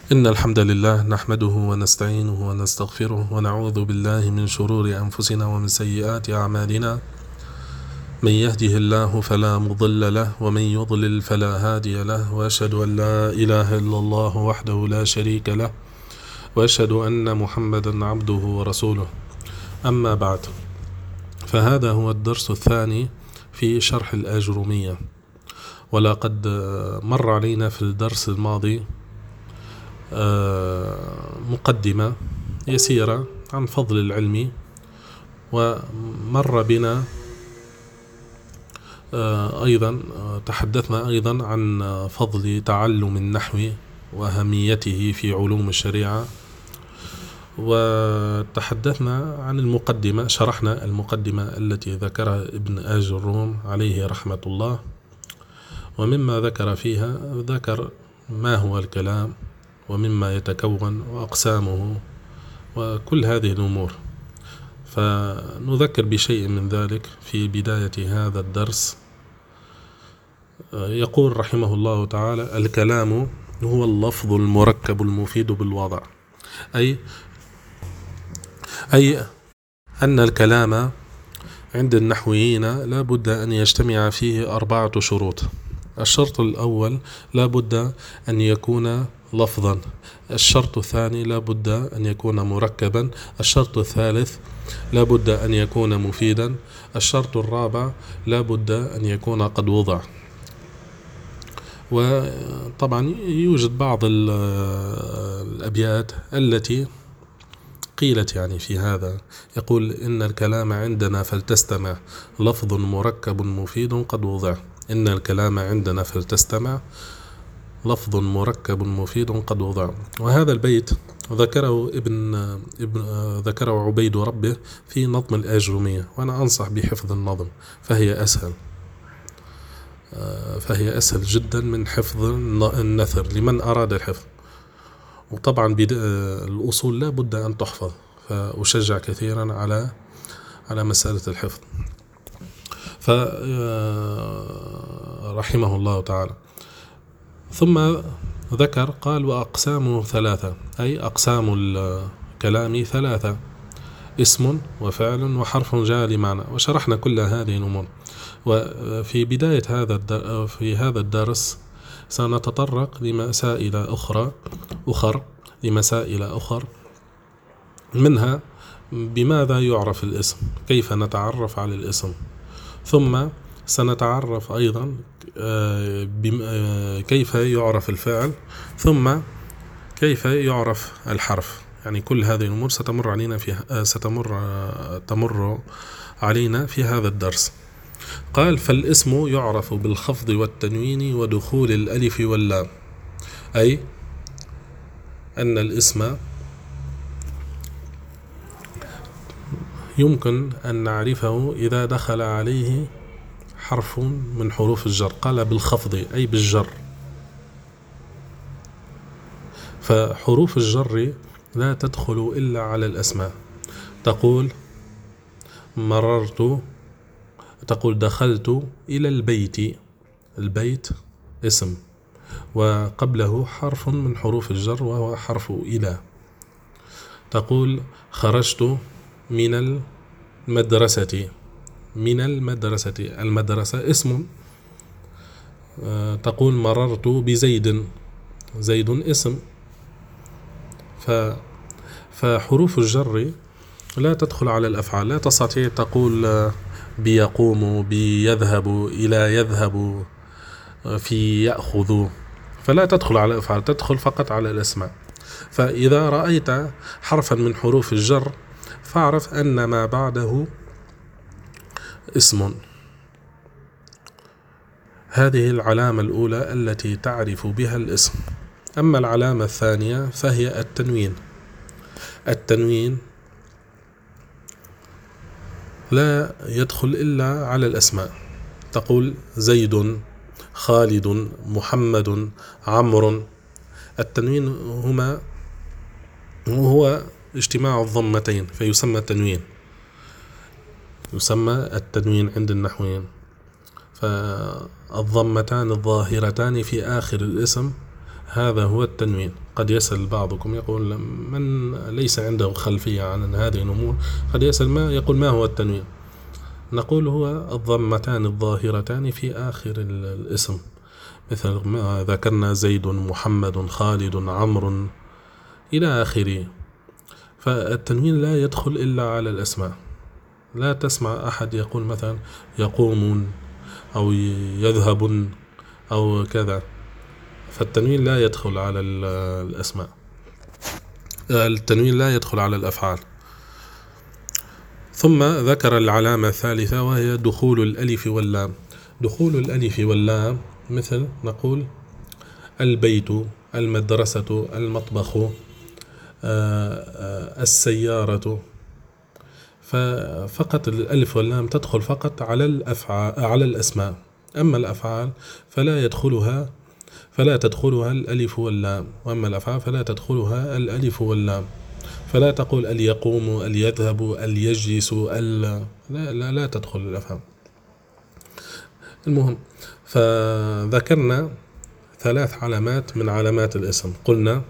إن الحمد لله نحمده ونستعينه ونستغفره ونعوذ بالله من شرور أنفسنا ومن سيئات أعمالنا. من يهده الله فلا مضل له ومن يضلل فلا هادي له، وأشهد أن لا إله إلا الله وحده لا شريك له، وأشهد أن محمدا عبده ورسوله. أما بعد، فهذا هو الدرس الثاني في شرح الآجرومية. ولقد مر علينا في الدرس الماضي مقدمة يسيرة عن فضل العلم، ومر بنا أيضا تحدثنا أيضا عن فضل تعلم النحو وأهميته في علوم الشريعة، وتحدثنا عن المقدمة، شرحنا المقدمة التي ذكرها ابن آجروم عليه رحمة الله. ومما ذكر فيها ذكر ما هو الكلام ومما يتكون وأقسامه وكل هذه الأمور، فنذكر بشيء من ذلك في بداية هذا الدرس. يقول رحمه الله تعالى: الكلام هو اللفظ المركب المفيد بالوضع، أي أن الكلام عند النحويين لا بد أن يجتمع فيه 4 شروط. الشرط الأول لا بد أن يكون لفظا، الشرط الثاني لا بد أن يكون مركبا، الشرط الثالث لا بد أن يكون مفيدا، الشرط الرابع لا بد أن يكون قد وضع. وطبعا يوجد بعض الأبيات التي قيلت يعني في هذا، يقول: إن الكلام عندنا فلتستمع لفظ مركب مفيد قد وضع. إن الكلام عندنا فلتستمع لفظ مركب مفيد قد وضع. وهذا البيت ذكره عبيد ربه في نظم الآجرومية، وأنا أنصح بحفظ النظم، فهي أسهل جدا من حفظ النثر لمن أراد الحفظ. وطبعا الأصول لا بد أن تحفظ، فأشجع كثيرا على مسألة الحفظ. فرحمه الله تعالى. ثم ذكر قال: وأقسامه 3، أي أقسام الكلام 3: اسم وفعل وحرف جاء لمعنى. وشرحنا كل هذه الأمور. وفي بداية هذا الدرس سنتطرق لمسائل أخر منها بماذا يعرف الاسم، كيف نتعرف على الاسم، ثم سنتعرف أيضا كيف يعرف الفعل، ثم كيف يعرف الحرف. يعني كل هذه الأمور تمر علينا في هذا الدرس. قال: فالاسم يعرف بالخفض والتنوين ودخول الألف واللام، أي أن الاسم يمكن أن نعرفه إذا دخل عليه حرف من حروف الجر. قال بالخفض أي بالجر، فحروف الجر لا تدخل إلا على الأسماء. تقول مررت، تقول دخلت إلى البيت. البيت اسم وقبله حرف من حروف الجر وهو حرف إلى. تقول خرجت من المدرسة. المدرسة اسم. تقول مررت بزيد. زيد اسم. فحروف الجر لا تدخل على الأفعال. لا تستطيع تقول بيقوم، بيذهب، إلى يذهب، في يأخذ، فلا تدخل على الأفعال، تدخل فقط على الأسماء. فإذا رأيت حرفا من حروف الجر فاعرف أن ما بعده اسم. هذه العلامة الأولى التي تعرف بها الاسم. أما العلامة الثانية فهي التنوين. التنوين لا يدخل إلا على الأسماء. تقول زيد، خالد، محمد، عمرو. التنوين هو اجتماع الضمتين فيسمى التنوين. يسمى التنوين عند النحويين. فالضمتان الظاهرتان في آخر الاسم هذا هو التنوين. قد يسأل بعضكم يقول من ليس عنده خلفية عن هذه الأمور قد يسأل يقول ما هو التنوين؟ نقول هو الضمتان الظاهرتان في آخر الاسم، مثل ما ذكرنا زيد، محمد، خالد، عمرو إلى آخره. فالتنوين لا يدخل إلا على الأسماء. لا تسمع أحد يقول مثلا يقوم أو يذهب أو كذا، فالتنوين لا يدخل على الأسماء، التنوين لا يدخل على الأفعال. ثم ذكر العلامة الثالثة وهي دخول الألف واللام. دخول الألف واللام مثل نقول البيت، المدرسة، المطبخ، السيارة. ففقط الألف واللام تدخل فقط على الأسماء. أما الأفعال فلا تدخلها الألف واللام، وأما الأفعال فلا تدخلها الألف واللام. فلا تقول اليقوم، اليذهب، اليجلس، لا تدخل الأفعال. المهم، فذكرنا 3 علامات من علامات الاسم. قلنا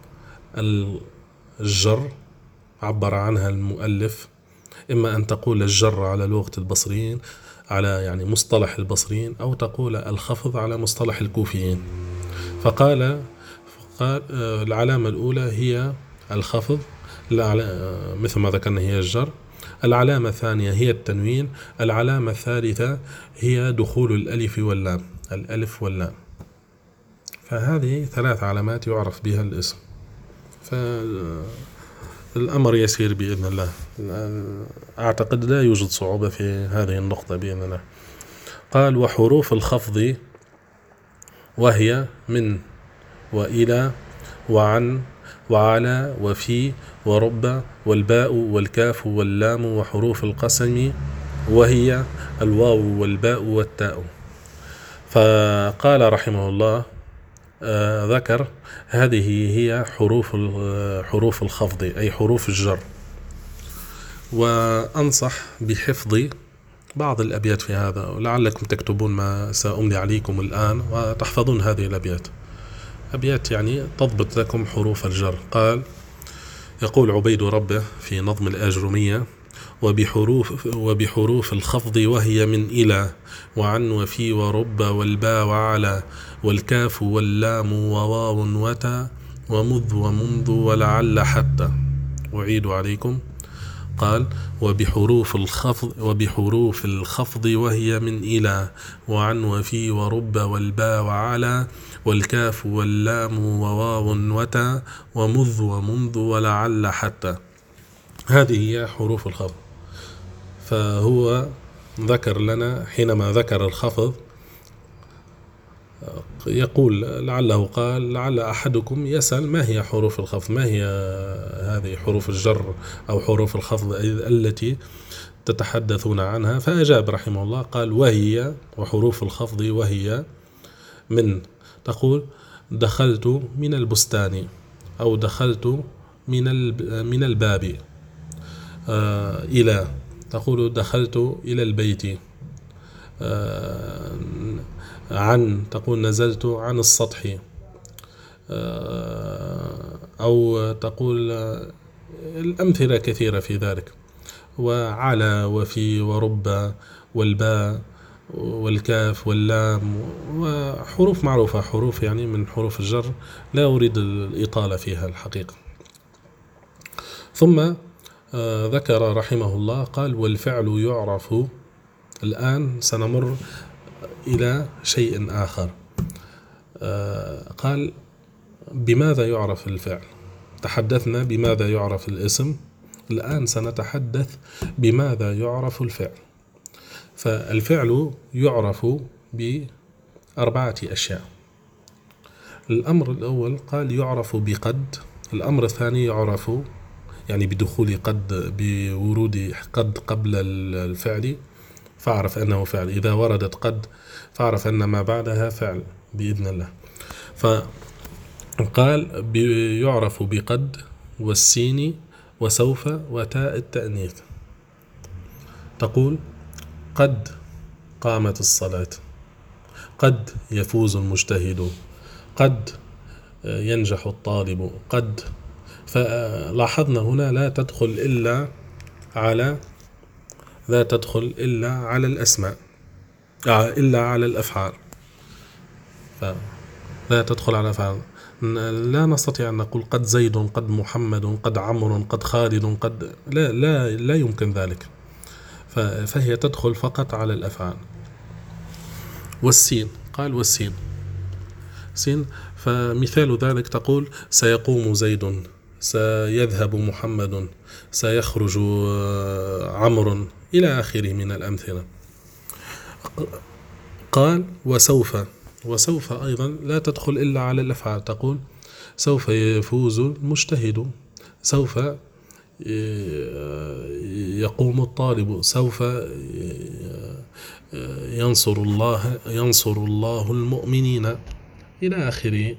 الجر عبر عنها المؤلف، إما أن تقول الجر على لغة البصريين، على يعني مصطلح البصريين، أو تقول الخفض على مصطلح الكوفيين. فقال العلامة الأولى هي الخفض، مثل ما ذكرنا هي الجر. العلامة الثانية هي التنوين. العلامة الثالثة هي دخول الألف واللام، الألف واللام. فهذه 3 علامات يعرف بها الاسم. فالأمر يسير بإذن الله. أعتقد لا يوجد صعوبة في هذه النقطة بإذن الله. قال وحروف الخفض وهي من، وإلى، وعن، وعلى، وفي، ورب، والباء، والكاف، واللام، وحروف القسم وهي الواو والباء والتاء. فقال رحمه الله ذكر هذه هي حروف الخفض، أي حروف الجر. وأنصح بحفظ بعض الأبيات في هذا، ولعلكم تكتبون ما سأملي عليكم الآن وتحفظون هذه الأبيات، أبيات يعني تضبط لكم حروف الجر. قال يقول عبيد ربه في نظم الآجرمية: وبحروف الخفض وهي من إلى، وعن، وفي، ورب، والباء، وعلى، والكاف، واللام، وواو، وتا، ومذ، ومنذ، ولعل، حتى. أعيد عليكم. قال وبحروف الخفض وهي من إلى، وعن، وفي، ورب، والباء، وعلى، والكاف، واللام، وواو، وتا، ومذ، ومنذ، ولعل، حتى. هذه هي حروف الخفض. فهو ذكر لنا حينما ذكر الخفض يقول لعله قال لعل أحدكم يسأل ما هي حروف الخفض، ما هي هذه حروف الجر أو حروف الخفض التي تتحدثون عنها؟ فأجاب رحمه الله قال وهي، وحروف الخفض وهي من، تقول دخلت من البستان، أو دخلت من الباب. إلى، تقول دخلت إلى البيت. عن، تقول نزلت عن السطح. أو تقول الأمثلة كثيرة في ذلك. وعلى، وفي، ورب، والباء، والكاف، واللام، وحروف معروفة، حروف يعني من حروف الجر لا أريد الإطالة فيها الحقيقة. ثم ذكر رحمه الله قال والفعل يعرف. الآن سنمر إلى شيء آخر. قال بماذا يعرف الفعل؟ تحدثنا بماذا يعرف الاسم، الآن سنتحدث بماذا يعرف الفعل. فالفعل يعرف ب4 أشياء. الأمر الأول قال يعرف بقد. الأمر الثاني يعرف يعني بدخول قد، بورود قد قبل الفعل فاعرف أنه فعل. إذا وردت قد فاعرف أن ما بعدها فعل بإذن الله. فقال يعرف بقد، والسين، وسوف، وتاء التأنيث. تقول قد قامت الصلاة، قد يفوز المجتهد، قد ينجح الطالب قد. فلاحظنا هنا لا تدخل إلا على الأسماء، إلا على الأفعال، لا تدخل على الأفعال. لا نستطيع أن نقول قد زيد، قد محمد، قد عمرو، قد خالد، قد لا يمكن ذلك. فهي تدخل فقط على الأفعال. والسين، قال والسين سين، فمثال ذلك تقول سيقوم زيد، سيذهب محمد، سيخرج عمرو، إلى آخره من الأمثلة. قال وسوف أيضا لا تدخل إلا على الأفعال. تقول سوف يفوز المجتهد، سوف يقوم الطالب، سوف ينصر الله المؤمنين، إلى آخره.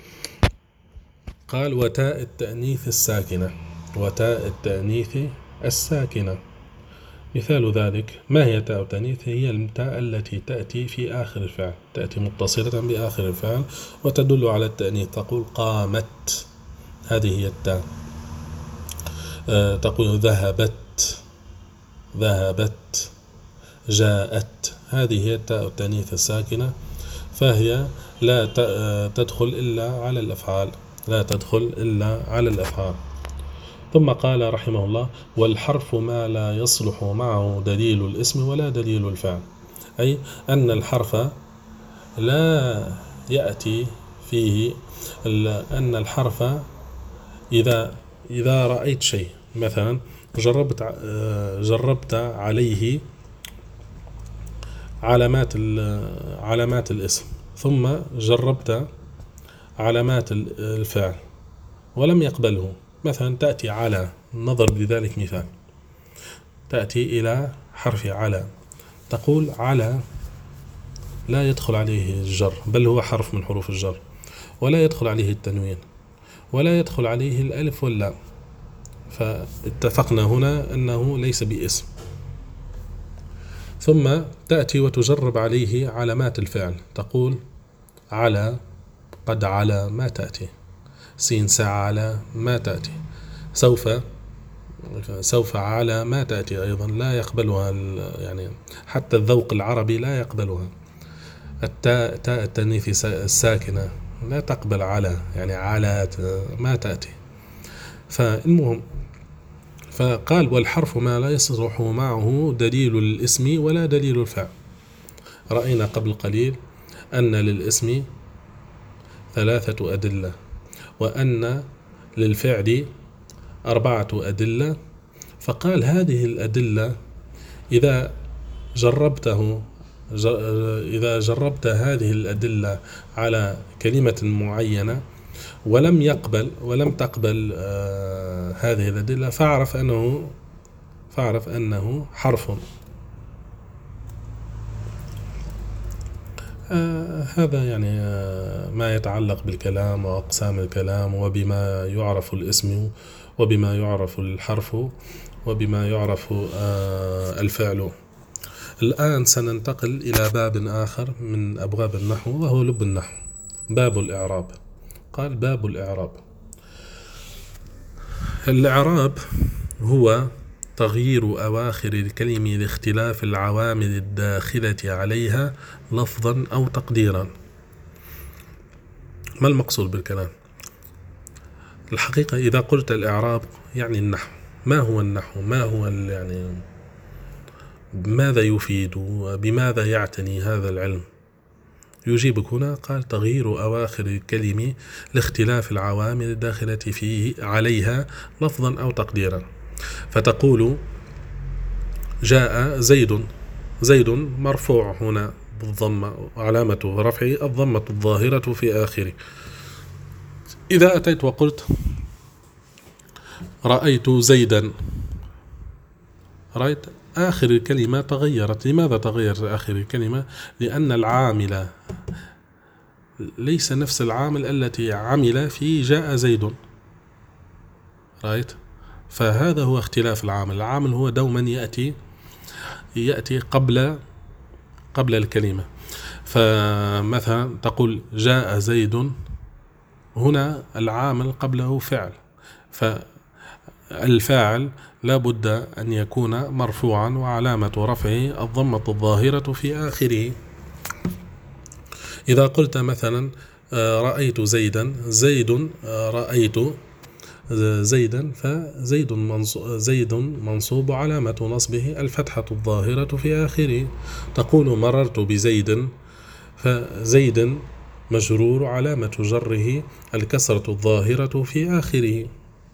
قال وتاء التأنيث الساكنة. مثال ذلك، ما هي تاء التأنيث؟ هي التاء التي تأتي في آخر الفعل، تأتي متصلة بآخر الفعل وتدل على التأنيث. تقول قامت، هذه هي التاء. تقول ذهبت، جاءت، هذه هي التاء التأنيث الساكنة. فهي لا تدخل إلا على الأفعال. ثم قال رحمه الله والحرف ما لا يصلح معه دليل الاسم ولا دليل الفعل، أي أن الحرف لا يأتي فيه، أن الحرف إذا رأيت شيء، مثلا جربت عليه علامات الاسم، ثم جربت علامات الفعل ولم يقبله. مثلا تأتي على، نظر بذلك مثال، تأتي إلى حرف على، تقول على لا يدخل عليه الجر، بل هو حرف من حروف الجر، ولا يدخل عليه التنوين، ولا يدخل عليه الألف واللام، فاتفقنا هنا أنه ليس باسم. ثم تأتي وتجرب عليه علامات الفعل، تقول على، قد على، ما تأتي. سين ساعة على، ما تأتي. سوف على، ما تأتي أيضا، لا يقبلها، يعني حتى الذوق العربي لا يقبلها. تاء التأنيث الساكنة لا تقبل على، يعني على، ما تأتي. فالمهم، فقال والحرف ما لا يصلح معه دليل الاسم ولا دليل الفعل. رأينا قبل قليل أن للاسم 3 أدلة، وأن للفعل 4 أدلة. فقال هذه الأدلة إذا جربت هذه الأدلة على كلمة معينة ولم تقبل هذه الأدلة، فاعرف أنه حرف. هذا يعني ما يتعلق بالكلام وأقسام الكلام، وبما يعرف الاسم، وبما يعرف الحرف، وبما يعرف الفعل. الآن سننتقل إلى باب آخر من أبواب النحو، وهو لب النحو، باب الإعراب. قال باب الإعراب. الإعراب هو تغيير أواخر الكلم لاختلاف العوامل الداخلة عليها لفظا أو تقديرا. ما المقصود بالكلام؟ الحقيقة إذا قلت الإعراب يعني النحو. ما هو النحو؟ ما هو يعني ماذا يفيد وبماذا يعتني هذا العلم؟ يجيبك هنا، قال تغيير أواخر الكلم لاختلاف العوامل الداخلة فيه عليها لفظا أو تقديرا. فتقول جاء زيد مرفوع هنا بالضمة، علامة رفعه الضمة الظاهرة في آخره. إذا أتيت وقلت رأيت زيدا، رأيت آخر الكلمة تغيرت. لماذا تغيرت آخر الكلمة؟ لأن العامل ليس نفس العامل التي عمل في جاء زيد. رأيت؟ فهذا هو اختلاف العامل. العامل هو دوما يأتي قبل الكلمة. فمثلا تقول جاء زيد هنا العامل قبله فعل، فالفاعل لا بد أن يكون مرفوعا وعلامة رفعه الضمة الظاهرة في آخره. إذا قلت مثلا رأيت زيدا، رأيت زيدا، زيد منصوب علامة نصبه الفتحة الظاهرة في آخره. تقول مررت بزيد، فزيد مجرور علامة جره الكسرة الظاهرة في آخره.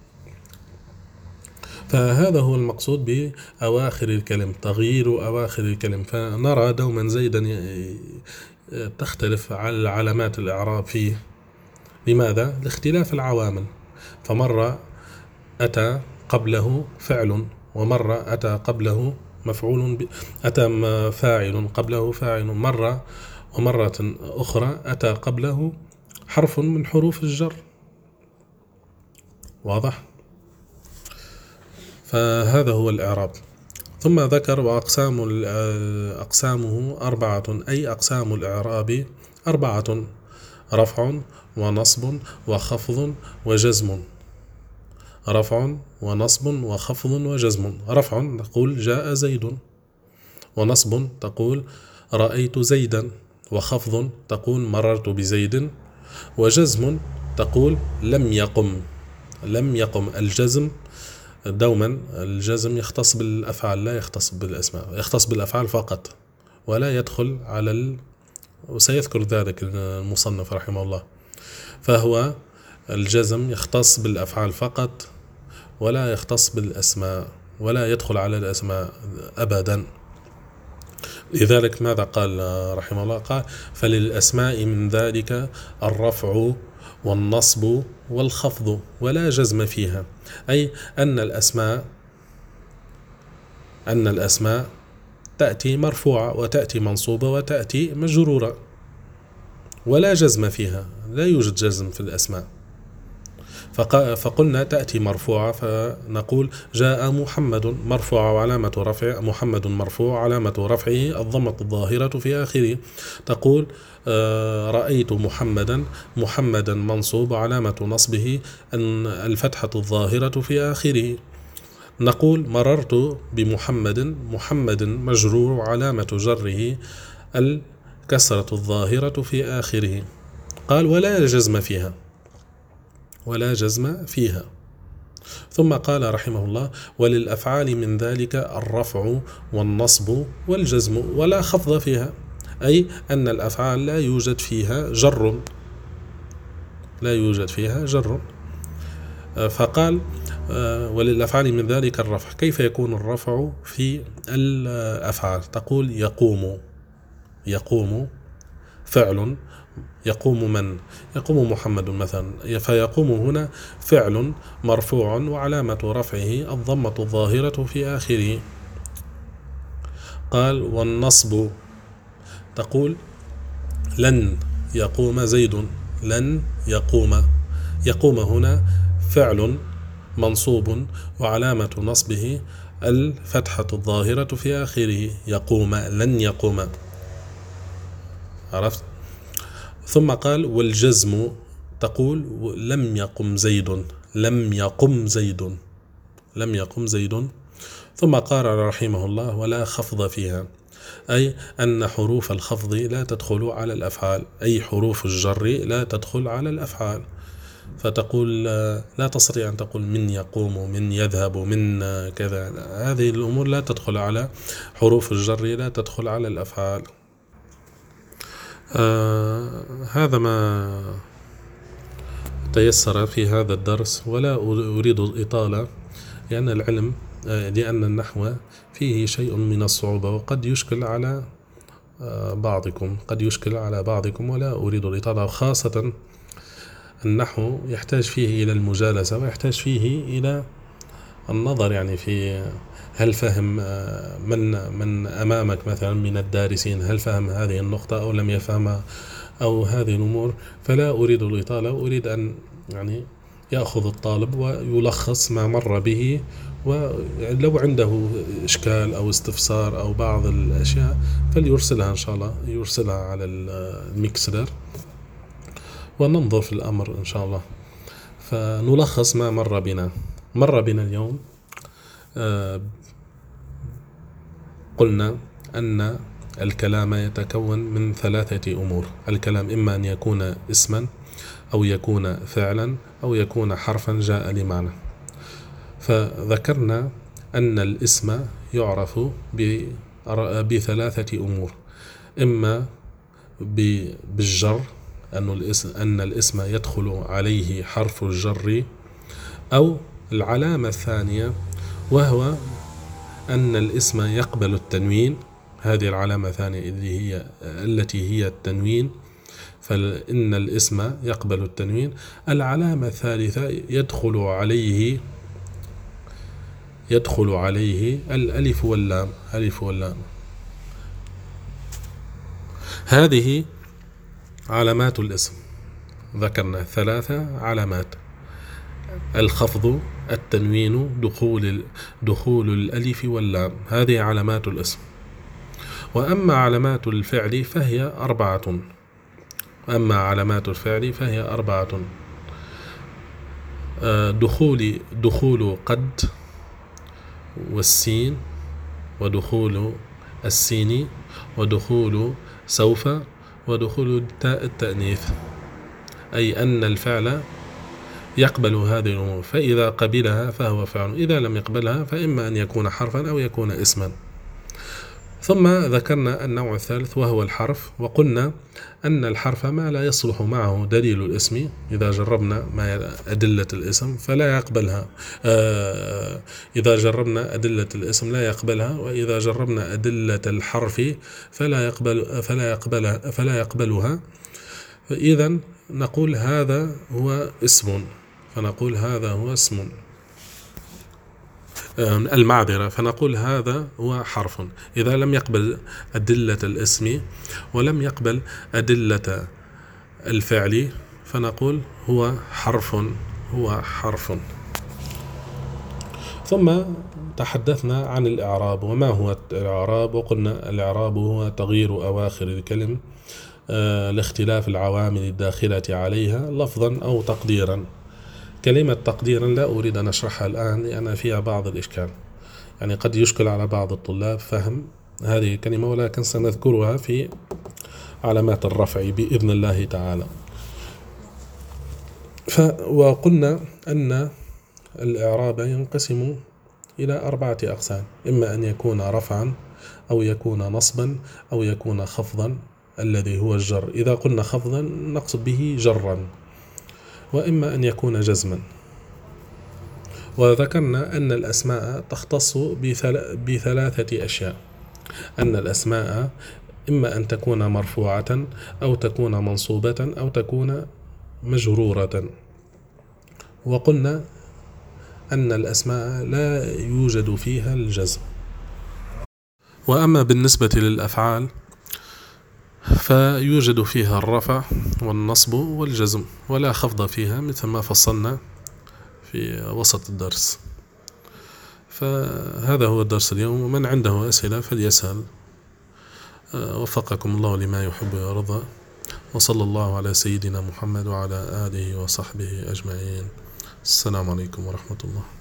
فهذا هو المقصود بأواخر الكلم، تغيير أواخر الكلم. فنرى دوما زيدا تختلف على علامات الإعراب فيه. لماذا؟ لاختلاف العوامل. فمرة أتى قبله فعل، ومرة أتى قبله أتى فاعل قبله فاعل، ومرة أخرى أتى قبله حرف من حروف الجر. واضح؟ فهذا هو الإعراب. ثم ذكر أقسامه أربعة، أي أقسام الإعراب أربعة: رفع ونصب وخفض وجزم. رفع ونصب وخفض وجزم. رفع تقول جاء زيد، ونصب تقول رأيت زيدا، وخفض تقول مررت بزيد، وجزم تقول لم يقم. لم يقم. الجزم دوما الجزم يختص بالأفعال، لا يختص بالأسماء، يختص بالأفعال فقط ولا يدخل على وسيذكر ذلك المصنف رحمه الله. فهو الجزم يختص بالأفعال فقط ولا يختص بالأسماء، ولا يدخل على الأسماء أبدا. لذلك ماذا قال رحمه الله؟ قال فللأسماء من ذلك الرفع والنصب والخفض ولا جزم فيها، أي أن الأسماء تأتي مرفوعة وتأتي منصوبة وتأتي مجرورة ولا جزم فيها، لا يوجد جزم في الأسماء. فقلنا تأتي مرفوعة، فنقول جاء محمد، مرفوع وعلامة رفع محمد، مرفوع علامة رفعه الضمة الظاهرة في آخره. تقول رأيت محمدا منصوب علامة نصبه الفتحة الظاهرة في آخره. نقول مررت محمد مجرور علامة جره الكسرة الظاهرة في آخره. قال ولا جزم فيها، ولا جزم فيها. ثم قال رحمه الله وللأفعال من ذلك الرفع والنصب والجزم ولا خفض فيها، أي أن الأفعال لا يوجد فيها جر، لا يوجد فيها جر. فقال وللأفعال من ذلك الرفع. كيف يكون الرفع في الأفعال؟ تقول يقوم فعل، يقوم من؟ يقوم محمد مثلا، فيقوم هنا فعل مرفوع وعلامة رفعه الضمة الظاهرة في آخره. قال والنصب تقول لن يقوم زيد، لن يقوم. يقوم هنا فعل منصوب وعلامة نصبه الفتحة الظاهرة في آخره. يقوم، لن يقوم. عرفت؟ ثم قال والجزم تقول لم يقم زيد، لم يقم زيد، لم يقم زيد. ثم قال رحمه الله ولا خفض فيها، أي أن حروف الخفض لا تدخل على الأفعال، أي حروف الجر لا تدخل على الأفعال. فتقول لا تستطيع أن تقول من يقوم، من يذهب، من كذا، هذه الأمور لا تدخل على حروف الجر، لا تدخل على الأفعال. هذا ما تيسر في هذا الدرس، ولا أريد الإطالة لأن النحو فيه شيء من الصعوبة وقد يشكل على بعضكم، ولا أريد الإطالة. خاصة النحو يحتاج فيه إلى المجالسة ويحتاج فيه إلى النظر، في هل فهم من أمامك مثلا من الدارسين، هل فهم هذه النقطة أو لم يفهمها أو هذه الأمور. فلا أريد الإطالة، أريد أن يأخذ الطالب ويلخص ما مر به، ولو عنده إشكال أو استفسار أو بعض الأشياء فليرسلها إن شاء الله، يرسلها على الميكسلر وننظر في الأمر إن شاء الله. فنلخص ما مر بنا اليوم. قلنا أن الكلام يتكون من 3 أمور. الكلام إما أن يكون اسما أو يكون فعلا أو يكون حرفا جاء لمعنى. فذكرنا أن الاسم يعرف ب3 أمور: إما بالجر، أن الاسم يدخل عليه حرف الجر، أو العلامة الثانية وهو أن الاسم يقبل التنوين. هذه العلامة الثانية التي هي التنوين، فإن الاسم يقبل التنوين. العلامة الثالثة يدخل عليه الألف واللام. هذه علامات الاسم. ذكرنا 3 علامات: الخفض، التنوين، دخول الألف واللام. هذه علامات الاسم. وأما علامات الفعل فهي 4. دخول قد والسين، ودخول السين، ودخول سوف، ودخول تاء التأنيث. أي أن الفعل يقبل هذه الأمور، فإذا قبلها فهو فعل، إذا لم يقبلها فإما أن يكون حرفا أو يكون اسما. ثم ذكرنا النوع الثالث وهو الحرف، وقلنا أن الحرف ما لا يصلح معه دليل الاسم. إذا جربنا أدلة الاسم فلا يقبلها، إذا جربنا أدلة الاسم لا يقبلها، وإذا جربنا أدلة الحرف فلا يقبلها. فإذا نقول هذا هو اسم، فنقول هذا هو اسم. المعذرة، فنقول هذا هو حرف. إذا لم يقبل أدلة الاسم ولم يقبل أدلة الفعل فنقول هو حرف. ثم تحدثنا عن الإعراب. وما هو الإعراب؟ وقلنا الإعراب هو تغيير أواخر الكلم لاختلاف العوامل الداخلة عليها لفظا أو تقديرا. كلمة تقديرا لا أريد أن أشرحها الآن لأن فيها بعض الإشكال، يعني قد يشكل على بعض الطلاب فهم هذه الكلمة، ولكن سنذكرها في علامات الرفع بإذن الله تعالى. وقلنا أن الإعراب ينقسم إلى 4 أقسام: إما أن يكون رفعا، أو يكون نصبا، أو يكون خفضا الذي هو الجر. إذا قلنا خفضا نقصد به جرا، وإما أن يكون جزما. وذكرنا أن الأسماء تختص ب3 أشياء: أن الأسماء إما أن تكون مرفوعة، أو تكون منصوبة، أو تكون مجرورة. وقلنا أن الأسماء لا يوجد فيها الجزم. وأما بالنسبة للأفعال فيوجد فيها الرفع والنصب والجزم، ولا خفض فيها مثل ما فصلنا في وسط الدرس. فهذا هو الدرس اليوم، ومن عنده أسئلة فليسأل. وفقكم الله لما يحب ويرضى، وصلى الله على سيدنا محمد وعلى آله وصحبه أجمعين. السلام عليكم ورحمة الله.